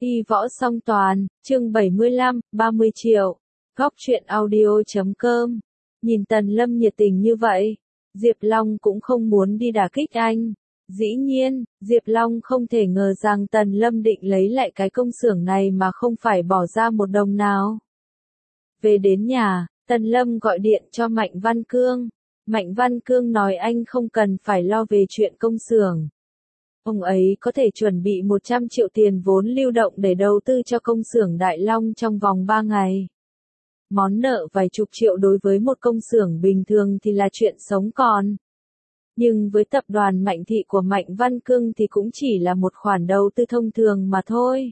Y võ song toàn, chương 75, 30 triệu. Góc truyện audio.com. Nhìn Tần Lâm nhiệt tình như vậy, Diệp Long cũng không muốn đi đả kích anh. Dĩ nhiên, Diệp Long không thể ngờ rằng Tần Lâm định lấy lại cái công xưởng này mà không phải bỏ ra một đồng nào. Về đến nhà, Tần Lâm gọi điện cho Mạnh Văn Cương. Mạnh Văn Cương nói anh không cần phải lo về chuyện công xưởng. Ông ấy có thể chuẩn bị 100 triệu tiền vốn lưu động để đầu tư cho công xưởng Đại Long trong vòng 3 ngày. Món nợ vài chục triệu đối với một công xưởng bình thường thì là chuyện sống còn. Nhưng với tập đoàn Mạnh Thị của Mạnh Văn Cương thì cũng chỉ là một khoản đầu tư thông thường mà thôi.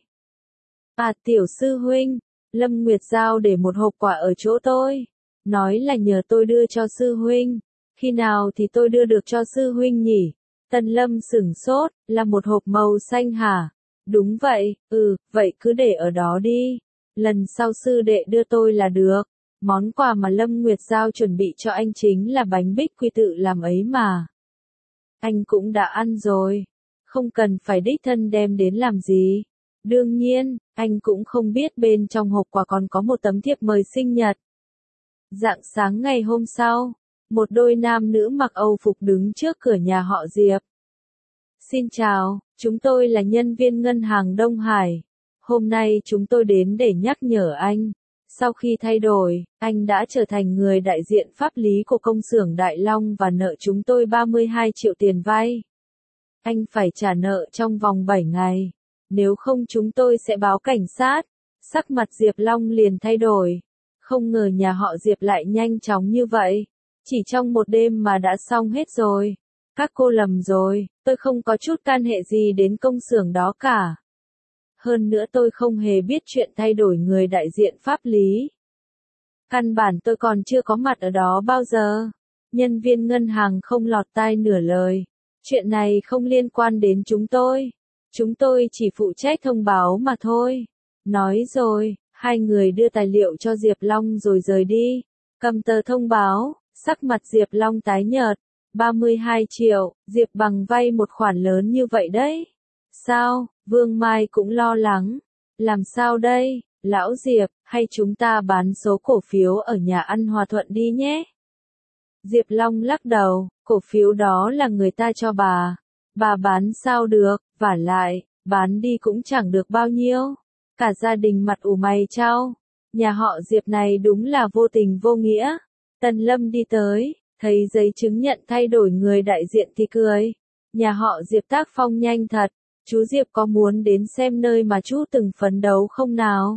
À tiểu sư huynh, Lâm Nguyệt giao để một hộp quà ở chỗ tôi. Nói là nhờ tôi đưa cho sư huynh. Khi nào thì tôi đưa được cho sư huynh nhỉ? Tần Lâm sửng sốt, là một hộp màu xanh hả? Đúng vậy, vậy cứ để ở đó đi. Lần sau sư đệ đưa tôi là được. Món quà mà Lâm Nguyệt giao chuẩn bị cho anh chính là bánh bích quy tự làm ấy mà. Anh cũng đã ăn rồi. Không cần phải đích thân đem đến làm gì. Đương nhiên, anh cũng không biết bên trong hộp quà còn có một tấm thiệp mời sinh nhật. Rạng sáng ngày hôm sau, một đôi nam nữ mặc Âu phục đứng trước cửa nhà họ Diệp. Xin chào, chúng tôi là nhân viên ngân hàng Đông Hải. Hôm nay chúng tôi đến để nhắc nhở anh. Sau khi thay đổi, anh đã trở thành người đại diện pháp lý của công xưởng Đại Long và nợ chúng tôi 32 triệu tiền vay. Anh phải trả nợ trong vòng 7 ngày. Nếu không chúng tôi sẽ báo cảnh sát. Sắc mặt Diệp Long liền thay đổi. Không ngờ nhà họ Diệp lại nhanh chóng như vậy. Chỉ trong một đêm mà đã xong hết rồi. Các cô lầm rồi, tôi không có chút can hệ gì đến công xưởng đó cả. Hơn nữa tôi không hề biết chuyện thay đổi người đại diện pháp lý. Căn bản tôi còn chưa có mặt ở đó bao giờ. Nhân viên ngân hàng không lọt tai nửa lời. Chuyện này không liên quan đến chúng tôi. Chúng tôi chỉ phụ trách thông báo mà thôi. Nói rồi, hai người đưa tài liệu cho Diệp Long rồi rời đi. Cầm tờ thông báo, sắc mặt Diệp Long tái nhợt. 32 triệu, Diệp bằng vay một khoản lớn như vậy đấy. Sao, Vương Mai cũng lo lắng. Làm sao đây, lão Diệp, hay chúng ta bán số cổ phiếu ở nhà ăn Hòa Thuận đi nhé? Diệp Long lắc đầu, cổ phiếu đó là người ta cho bà. Bà bán sao được, vả lại, bán đi cũng chẳng được bao nhiêu. Cả gia đình mặt ủ mày chau. Nhà họ Diệp này đúng là vô tình vô nghĩa. Tần Lâm đi tới. Thấy giấy chứng nhận thay đổi người đại diện thì cười. Nhà họ Diệp tác phong nhanh thật. Chú Diệp có muốn đến xem nơi mà chú từng phấn đấu không nào?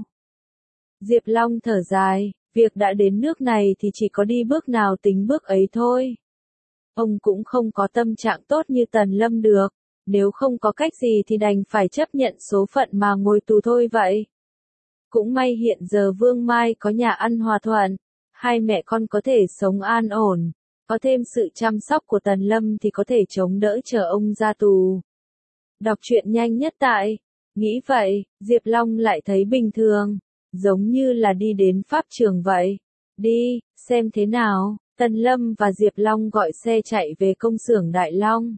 Diệp Long thở dài, việc đã đến nước này thì chỉ có đi bước nào tính bước ấy thôi. Ông cũng không có tâm trạng tốt như Tần Lâm được. Nếu không có cách gì thì đành phải chấp nhận số phận mà ngồi tù thôi vậy. Cũng may hiện giờ Vương Mai có nhà ăn Hòa Thuận. Hai mẹ con có thể sống an ổn. Có thêm sự chăm sóc của Tần Lâm thì có thể chống đỡ chờ ông ra tù. Đọc truyện nhanh nhất tại. Nghĩ vậy, Diệp Long lại thấy bình thường. Giống như là đi đến pháp trường vậy. Đi, xem thế nào. Tần Lâm và Diệp Long gọi xe chạy về công xưởng Đại Long.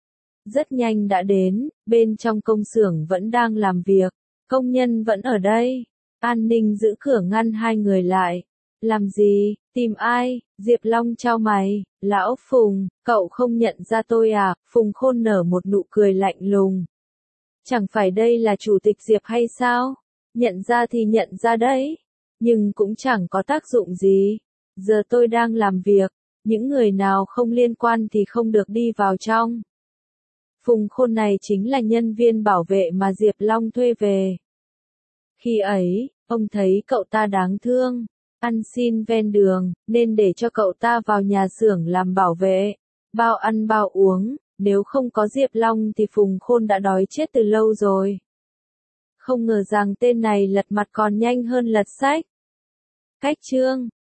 Rất nhanh đã đến, bên trong công xưởng vẫn đang làm việc. Công nhân vẫn ở đây. An ninh giữ cửa ngăn hai người lại. Làm gì, tìm ai? Diệp Long chau mày, lão Phùng, cậu không nhận ra tôi à? Phùng Khôn nở một nụ cười lạnh lùng. Chẳng phải đây là chủ tịch Diệp hay sao? Nhận ra thì nhận ra đấy. Nhưng cũng chẳng có tác dụng gì. Giờ tôi đang làm việc, những người nào không liên quan thì không được đi vào trong. Phùng Khôn này chính là nhân viên bảo vệ mà Diệp Long thuê về. Khi ấy, ông thấy cậu ta đáng thương. Ăn xin ven đường, nên để cho cậu ta vào nhà xưởng làm bảo vệ. Bao ăn bao uống, nếu không có Diệp Long thì Phùng Khôn đã đói chết từ lâu rồi. Không ngờ rằng tên này lật mặt còn nhanh hơn lật sách. Cách chương